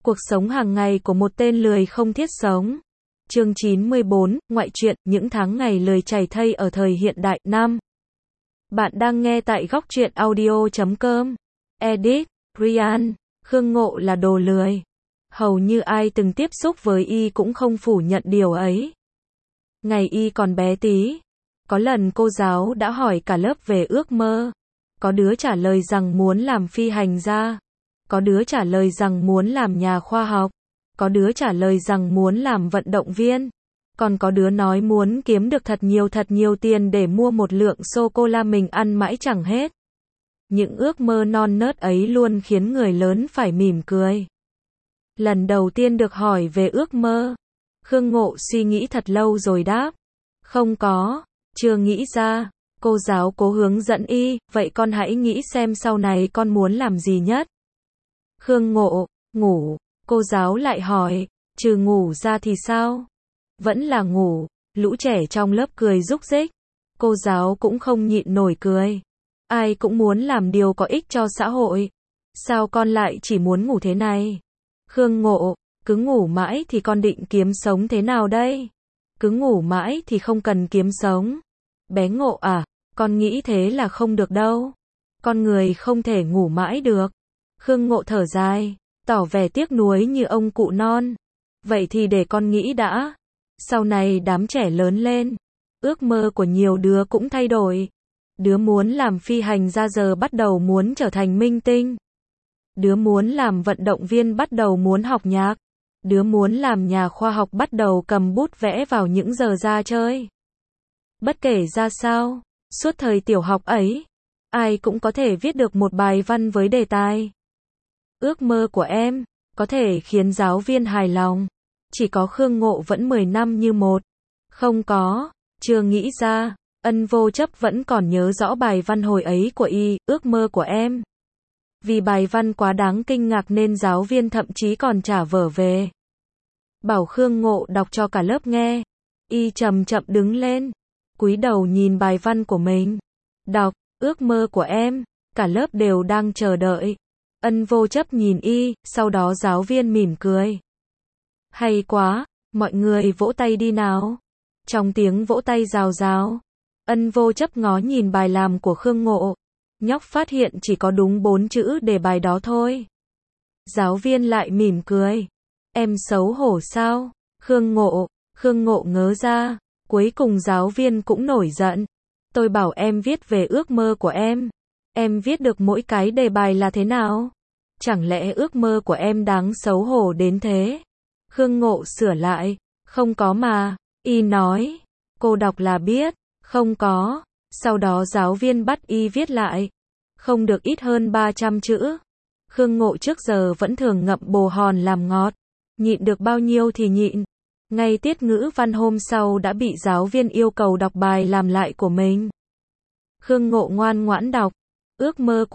Cuộc sống hàng ngày của một tên lười không thiết sống. Chương 94, ngoại truyện, những tháng ngày lười chảy thây ở thời hiện đại. 5. Bạn đang nghe tại góc truyện audio.com. Edit, Ryan, Khương Ngộ là đồ lười. Hầu như ai từng tiếp xúc với y cũng không phủ nhận điều ấy. Ngày y còn bé tí, có lần cô giáo đã hỏi cả lớp về ước mơ. Có đứa trả lời rằng muốn làm phi hành gia. Có đứa trả lời rằng muốn làm nhà khoa học. Có đứa trả lời rằng muốn làm vận động viên. Còn có đứa nói muốn kiếm được thật nhiều tiền để mua một lượng sô-cô-la mình ăn mãi chẳng hết. Những ước mơ non nớt ấy luôn khiến người lớn phải mỉm cười. Lần đầu tiên được hỏi về ước mơ, Khương Ngộ suy nghĩ thật lâu rồi đáp. Không có, chưa nghĩ ra. Cô giáo cố hướng dẫn y, vậy con hãy nghĩ xem sau này con muốn làm gì nhất. Khương Ngộ, ngủ. Cô giáo lại hỏi, trừ ngủ ra thì sao? Vẫn là ngủ. Lũ trẻ trong lớp cười rúc rích. Cô giáo cũng không nhịn nổi cười. Ai cũng muốn làm điều có ích cho xã hội. Sao con lại chỉ muốn ngủ thế này? Khương Ngộ, cứ ngủ mãi thì con định kiếm sống thế nào đây? Cứ ngủ mãi thì không cần kiếm sống. Bé Ngộ à, con nghĩ thế là không được đâu. Con người không thể ngủ mãi được. Khương Ngộ thở dài, tỏ vẻ tiếc nuối như ông cụ non. Vậy thì để con nghĩ đã. Sau này đám trẻ lớn lên, ước mơ của nhiều đứa cũng thay đổi. Đứa muốn làm phi hành gia giờ bắt đầu muốn trở thành minh tinh. Đứa muốn làm vận động viên bắt đầu muốn học nhạc. Đứa muốn làm nhà khoa học bắt đầu cầm bút vẽ vào những giờ ra chơi. Bất kể ra sao, suốt thời tiểu học ấy, ai cũng có thể viết được một bài văn với đề tài ước mơ của em, có thể khiến giáo viên hài lòng. Chỉ có Khương Ngộ vẫn 10 năm như một. Không có, chưa nghĩ ra. Ân Vô Chấp vẫn còn nhớ rõ bài văn hồi ấy của y, ước mơ của em. Vì bài văn quá đáng kinh ngạc nên giáo viên thậm chí còn trả vở về. Bảo Khương Ngộ đọc cho cả lớp nghe. Y chậm chậm đứng lên, cúi đầu nhìn bài văn của mình. Đọc, ước mơ của em, cả lớp đều đang chờ đợi. Ân Vô Chấp nhìn y, sau đó giáo viên mỉm cười. Hay quá, mọi người vỗ tay đi nào. Trong tiếng vỗ tay rào rào, Ân Vô Chấp ngó nhìn bài làm của Khương Ngộ. Nhóc phát hiện chỉ có đúng 4 chữ đề bài đó thôi. Giáo viên lại mỉm cười. Em xấu hổ sao? Khương Ngộ ngớ ra. Cuối cùng giáo viên cũng nổi giận. Tôi bảo em viết về ước mơ của em. Em viết được mỗi cái đề bài là thế nào? Chẳng lẽ ước mơ của em đáng xấu hổ đến thế? Khương Ngộ sửa lại. Không có mà. Y nói. Cô đọc là biết. Không có. Sau đó giáo viên bắt y viết lại. Không được ít hơn 300 chữ. Khương Ngộ trước giờ vẫn thường ngậm bồ hòn làm ngọt. Nhịn được bao nhiêu thì nhịn. Ngay tiết ngữ văn hôm sau đã bị giáo viên yêu cầu đọc bài làm lại của mình. Khương Ngộ ngoan ngoãn đọc. Ước mơ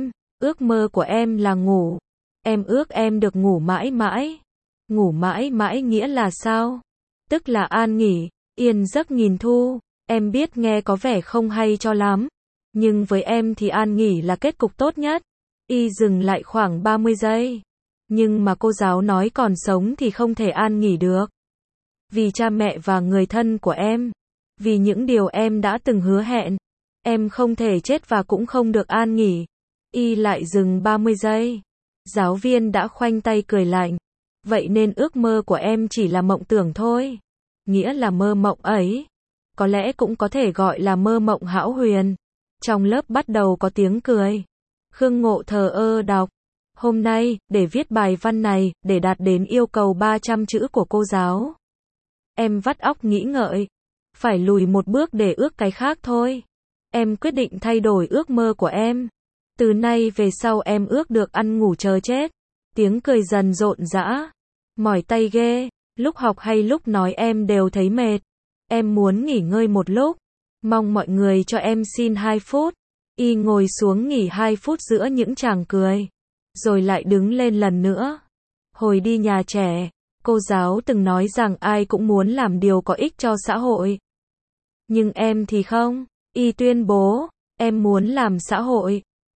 của em là ngủ. Em ước em được ngủ mãi mãi. Ngủ mãi mãi nghĩa là sao? Tức là an nghỉ, yên giấc nghìn thu. Em biết nghe có vẻ không hay cho lắm. Nhưng với em thì an nghỉ là kết cục tốt nhất. Y dừng lại khoảng 30 giây. Nhưng mà cô giáo nói còn sống thì không thể an nghỉ được. Vì cha mẹ và người thân của em. Vì những điều em đã từng hứa hẹn. Em không thể chết và cũng không được an nghỉ. Y lại dừng 30 giây. Giáo viên đã khoanh tay cười lạnh. Vậy nên ước mơ của em chỉ là mộng tưởng thôi. Nghĩa là mơ mộng ấy. Có lẽ cũng có thể gọi là mơ mộng hão huyền. Trong lớp bắt đầu có tiếng cười. Khương Ngộ thờ ơ đọc. Hôm nay, để viết bài văn này, để đạt đến yêu cầu 300 chữ của cô giáo. Em vắt óc nghĩ ngợi. Phải lùi một bước để ước cái khác thôi. Em quyết định thay đổi ước mơ của em. Từ nay về sau em ước được ăn ngủ chờ chết. Tiếng cười dần rộn rã. Mỏi tay ghê. Lúc học hay lúc nói em đều thấy mệt. Em muốn nghỉ ngơi một lúc. Mong mọi người cho em xin 2 phút. Y ngồi xuống nghỉ 2 phút giữa những tràng cười. Rồi lại đứng lên lần nữa. Hồi đi nhà trẻ, cô giáo từng nói rằng ai cũng muốn làm điều có ích cho xã hội. Nhưng em thì không. Y tuyên bố, em muốn làm xã hội.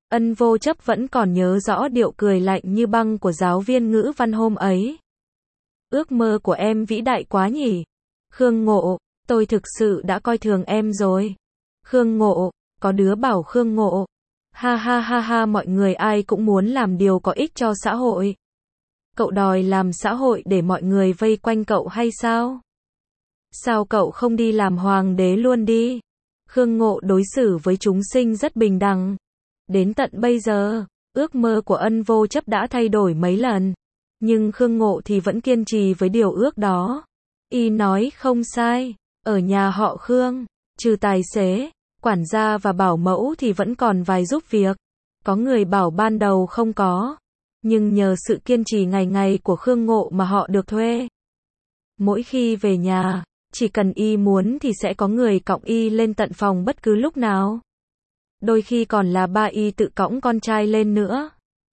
Ân Vô Chấp vẫn còn nhớ rõ điệu cười lạnh như băng của giáo viên ngữ văn hôm ấy. Ước mơ của em vĩ đại quá nhỉ? Khương Ngộ, tôi thực sự đã coi thường em rồi. Khương Ngộ, có đứa bảo Khương Ngộ. Ha ha ha ha, mọi người ai cũng muốn làm điều có ích cho xã hội. Cậu đòi làm xã hội để mọi người vây quanh cậu hay sao? Sao cậu không đi làm hoàng đế luôn đi? Khương Ngộ đối xử với chúng sinh rất bình đẳng. Đến tận bây giờ, ước mơ của Ân Vô Chấp đã thay đổi mấy lần. Nhưng Khương Ngộ thì vẫn kiên trì với điều ước đó. Y nói không sai, ở nhà họ Khương, trừ tài xế, quản gia và bảo mẫu thì vẫn còn vài giúp việc. Có người bảo ban đầu không có, nhưng nhờ sự kiên trì ngày ngày của Khương Ngộ mà họ được thuê. Mỗi khi về nhà, chỉ cần Y muốn thì sẽ có người cõng Y lên tận phòng bất cứ lúc nào. Đôi khi còn là ba Y tự cõng con trai lên nữa.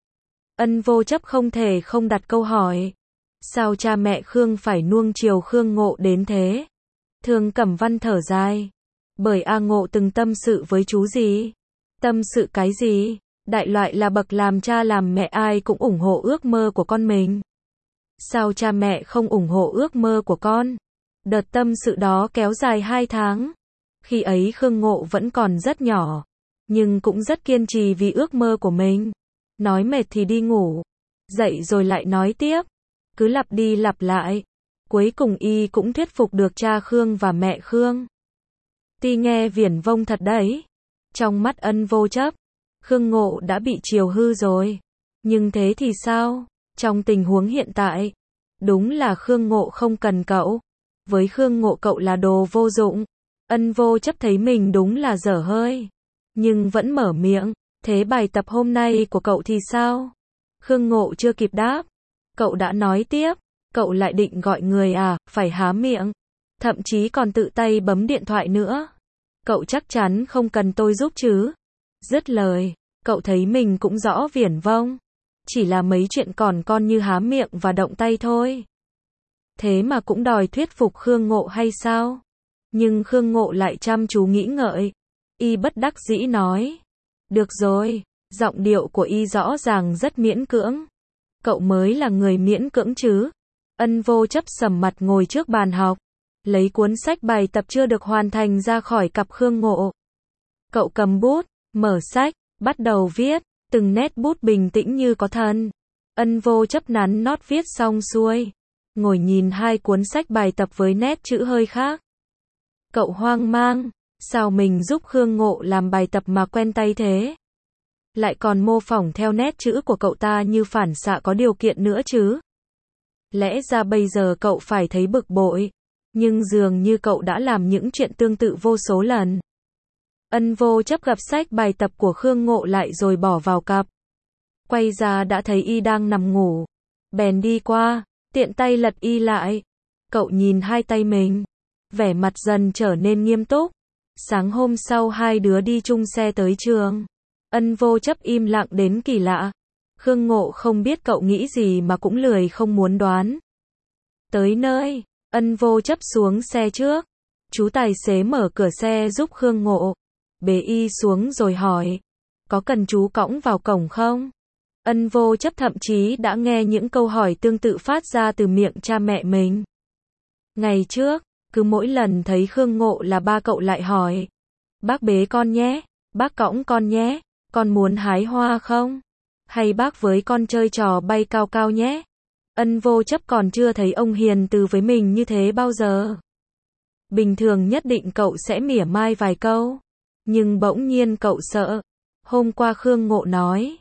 Ân Vô Chấp không thể không đặt câu hỏi. Sao cha mẹ Khương phải nuông chiều Khương Ngộ đến thế? Thường Cẩm Văn thở dài. Bởi A Ngộ từng tâm sự với chú gì? Tâm sự cái gì? Đại loại là bậc làm cha làm mẹ ai cũng ủng hộ ước mơ của con mình. Sao cha mẹ không ủng hộ ước mơ của con? Đợt tâm sự đó kéo dài 2 tháng. Khi ấy Khương Ngộ vẫn còn rất nhỏ, nhưng cũng rất kiên trì vì ước mơ của mình. Nói mệt thì đi ngủ, dậy rồi lại nói tiếp. Cứ lặp đi lặp lại. Cuối cùng Y cũng thuyết phục được cha Khương và mẹ Khương. Ti nghe viển vông thật đấy. Trong mắt Ân Vô Chấp, Khương Ngộ đã bị chiều hư rồi. Nhưng thế thì sao? Trong tình huống hiện tại, đúng là Khương Ngộ không cần cậu. Với Khương Ngộ cậu là đồ vô dụng. Ân Vô Chấp thấy mình đúng là dở hơi, nhưng vẫn mở miệng. Thế bài tập hôm nay của cậu thì sao? Khương Ngộ chưa kịp đáp, cậu đã nói tiếp. Cậu lại định gọi người à? Phải há miệng. Thậm chí còn tự tay bấm điện thoại nữa. Cậu chắc chắn không cần tôi giúp chứ? Dứt lời, cậu thấy mình cũng rõ viển vông. Chỉ là mấy chuyện còn con như há miệng và động tay thôi. Thế mà cũng đòi thuyết phục Khương Ngộ hay sao? Nhưng Khương Ngộ lại chăm chú nghĩ ngợi. Y bất đắc dĩ nói. Được rồi, giọng điệu của Y rõ ràng rất miễn cưỡng. Cậu mới là người miễn cưỡng chứ? Ân Vô Chấp sầm mặt ngồi trước bàn học, lấy cuốn sách bài tập chưa được hoàn thành ra khỏi cặp Khương Ngộ. Cậu cầm bút, mở sách, bắt đầu viết, từng nét bút bình tĩnh như có thần. Ân Vô Chấp nắn nót viết xong xuôi, ngồi nhìn hai cuốn sách bài tập với nét chữ hơi khác. Cậu hoang mang, sao mình giúp Khương Ngộ làm bài tập mà quen tay thế? Lại còn mô phỏng theo nét chữ của cậu ta như phản xạ có điều kiện nữa chứ? Lẽ ra bây giờ cậu phải thấy bực bội, nhưng dường như cậu đã làm những chuyện tương tự vô số lần. Ân Vô Chấp gặp sách bài tập của Khương Ngộ lại rồi bỏ vào cặp. Quay ra đã thấy Y đang nằm ngủ. Bèn đi qua, tiện tay lật Y lại. Cậu nhìn hai tay mình, vẻ mặt dần trở nên nghiêm túc. Sáng hôm sau hai đứa đi chung xe tới trường. Ân Vô Chấp im lặng đến kỳ lạ. Khương Ngộ không biết cậu nghĩ gì mà cũng lười không muốn đoán. Tới nơi, Ân Vô Chấp xuống xe trước. Chú tài xế mở cửa xe giúp Khương Ngộ. Bế Y xuống rồi hỏi. Có cần chú cõng vào cổng không? Ân Vô Chấp thậm chí đã nghe những câu hỏi tương tự phát ra từ miệng cha mẹ mình. Ngày trước, cứ mỗi lần thấy Khương Ngộ là ba cậu lại hỏi. Bác bế con nhé, bác cõng con nhé, con muốn hái hoa không? Hay bác với con chơi trò bay cao cao nhé? Ân Vô Chấp còn chưa thấy ông hiền từ với mình như thế bao giờ. Bình thường nhất định cậu sẽ mỉa mai vài câu. Nhưng bỗng nhiên cậu sợ. Hôm qua Khương Ngộ nói.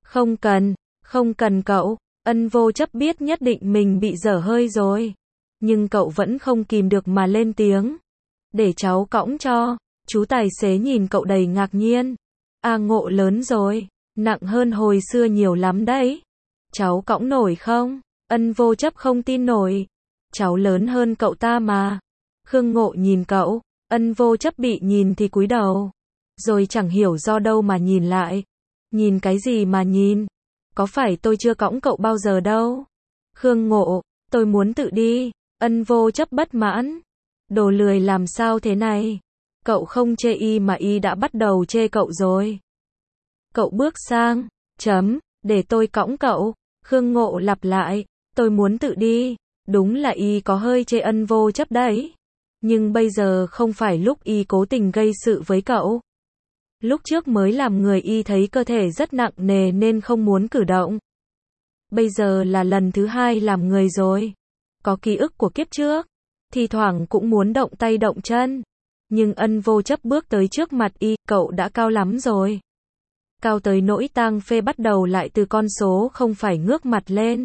Không cần cậu. Ân Vô Chấp biết nhất định mình bị dở hơi rồi. Nhưng cậu vẫn không kìm được mà lên tiếng. Để cháu cõng cho. Chú tài xế nhìn cậu đầy ngạc nhiên. A Ngộ lớn rồi, nặng hơn hồi xưa nhiều lắm đấy. Cháu cõng nổi không? Ân Vô Chấp không tin nổi. Cháu lớn hơn cậu ta mà. Khương Ngộ nhìn cậu. Ân Vô Chấp bị nhìn thì cúi đầu. Rồi chẳng hiểu do đâu mà nhìn lại. Nhìn cái gì mà nhìn? Có phải tôi chưa cõng cậu bao giờ đâu? Khương Ngộ, tôi muốn tự đi. Ân Vô Chấp bất mãn. Đồ lười làm sao thế này? Cậu không chê Y mà Y đã bắt đầu chê cậu rồi. Cậu bước sang. Để tôi cõng cậu. Khương Ngộ lặp lại. Tôi muốn tự đi. Đúng là y có hơi chê Ân Vô Chấp đấy. Nhưng bây giờ không phải lúc y cố tình gây sự với cậu. Lúc trước mới làm người y thấy cơ thể rất nặng nề nên không muốn cử động. Bây giờ là lần thứ hai làm người rồi. Có ký ức của kiếp trước. Thì thoảng cũng muốn động tay động chân. Nhưng Ân Vô Chấp bước tới trước mặt y, cậu đã cao lắm rồi. Cao tới nỗi Tang Phê bắt đầu lại từ con số không phải ngước mặt lên.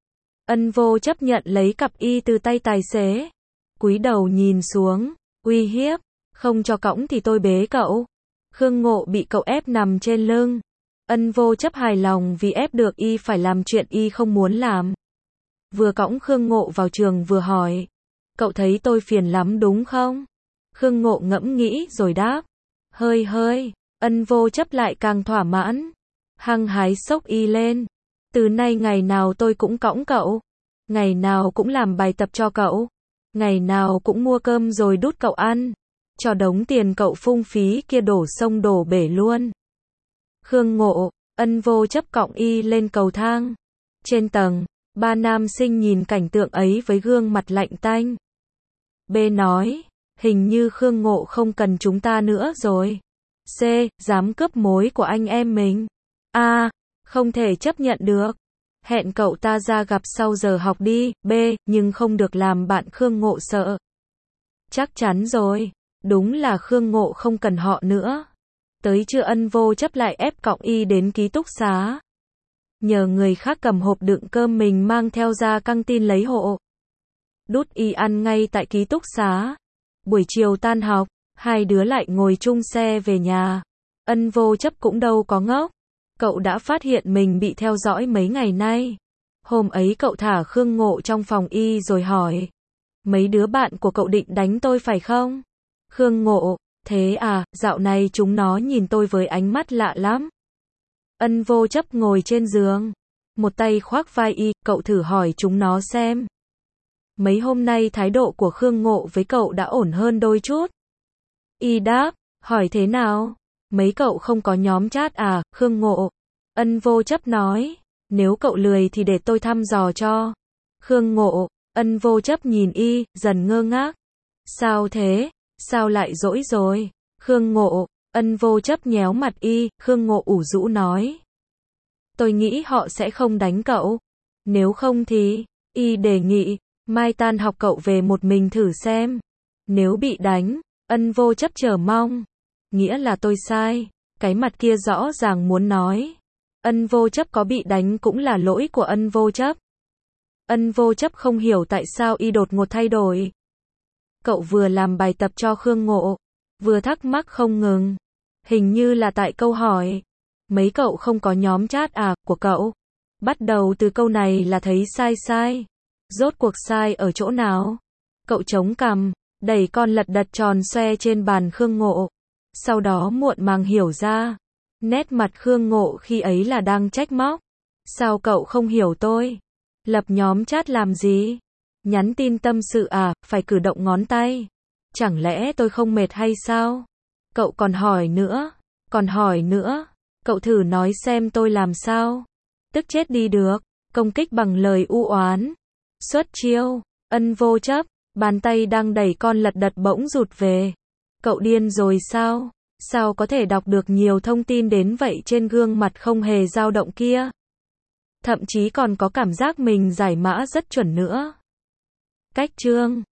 Ân Vô Chấp nhận lấy cặp y từ tay tài xế. Cúi đầu nhìn xuống, uy hiếp, không cho cõng thì tôi bế cậu. Khương Ngộ bị cậu ép nằm trên lưng. Ân Vô Chấp hài lòng vì ép được y phải làm chuyện y không muốn làm. Vừa cõng Khương Ngộ vào trường vừa hỏi. Cậu thấy tôi phiền lắm đúng không? Khương Ngộ ngẫm nghĩ rồi đáp. Hơi. Ân Vô Chấp lại càng thỏa mãn. Hăng hái xốc y lên. Từ nay ngày nào tôi cũng cõng cậu. Ngày nào cũng làm bài tập cho cậu. Ngày nào cũng mua cơm rồi đút cậu ăn. Cho đống tiền cậu phung phí kia đổ sông đổ bể luôn. Khương Ngộ, Ân Vô Chấp cõng y lên cầu thang. Trên tầng, ba nam sinh nhìn cảnh tượng ấy với gương mặt lạnh tanh. B nói, hình như Khương Ngộ không cần chúng ta nữa rồi. C, dám cướp mối của anh em mình. A, không thể chấp nhận được. Hẹn cậu ta ra gặp sau giờ học đi. B, nhưng không được làm bạn Khương Ngộ sợ. Chắc chắn rồi. Đúng là Khương Ngộ không cần họ nữa. Tới trưa Ân Vô Chấp lại ép cõng y đến ký túc xá. Nhờ người khác cầm hộp đựng cơm mình mang theo ra căng tin lấy hộ. Đút y ăn ngay tại ký túc xá. Buổi chiều tan học, hai đứa lại ngồi chung xe về nhà. Ân Vô Chấp cũng đâu có ngốc. Cậu đã phát hiện mình bị theo dõi mấy ngày nay. Hôm ấy cậu thả Khương Ngộ trong phòng y rồi hỏi. Mấy đứa bạn của cậu định đánh tôi phải không? Khương Ngộ, thế à, dạo này chúng nó nhìn tôi với ánh mắt lạ lắm. Ân Vô Chấp ngồi trên giường. Một tay khoác vai y, cậu thử hỏi chúng nó xem. Mấy hôm nay thái độ của Khương Ngộ với cậu đã ổn hơn đôi chút. Y đáp, hỏi thế nào? Mấy cậu không có nhóm chat à, Khương Ngộ? Ân Vô Chấp nói, nếu cậu lười thì để tôi thăm dò cho. Khương Ngộ, Ân Vô Chấp nhìn y, dần ngơ ngác. Sao thế? Sao lại dỗi rồi? Khương Ngộ, Ân Vô Chấp nhéo mặt y, Khương Ngộ ủ rũ nói. Tôi nghĩ họ sẽ không đánh cậu. Nếu không thì, y đề nghị, mai tan học cậu về một mình thử xem. Nếu bị đánh, Ân Vô Chấp chờ mong. Nghĩa là tôi sai. Cái mặt kia rõ ràng muốn nói. Ân Vô Chấp có bị đánh cũng là lỗi của Ân Vô Chấp. Ân Vô Chấp không hiểu tại sao y đột ngột thay đổi. Cậu vừa làm bài tập cho Khương Ngộ, vừa thắc mắc không ngừng. Hình như là tại câu hỏi. Mấy cậu không có nhóm chat à, của cậu. Bắt đầu từ câu này là thấy sai. Rốt cuộc sai ở chỗ nào? Cậu chống cằm, đẩy con lật đật tròn xoe trên bàn Khương Ngộ. Sau đó muộn màng hiểu ra. Nét mặt Khương Ngộ khi ấy là đang trách móc. Sao cậu không hiểu tôi? Lập nhóm chat làm gì? Nhắn tin tâm sự à, phải cử động ngón tay. Chẳng lẽ tôi không mệt hay sao? Cậu còn hỏi nữa. Cậu thử nói xem tôi làm sao? Tức chết đi được. Công kích bằng lời u oán. Xuất chiêu. Ân Vô Chấp, bàn tay đang đẩy con lật đật bỗng rụt về. Cậu điên rồi sao? Sao có thể đọc được nhiều thông tin đến vậy trên gương mặt không hề dao động kia? Thậm chí còn có cảm giác mình giải mã rất chuẩn nữa. Cách chương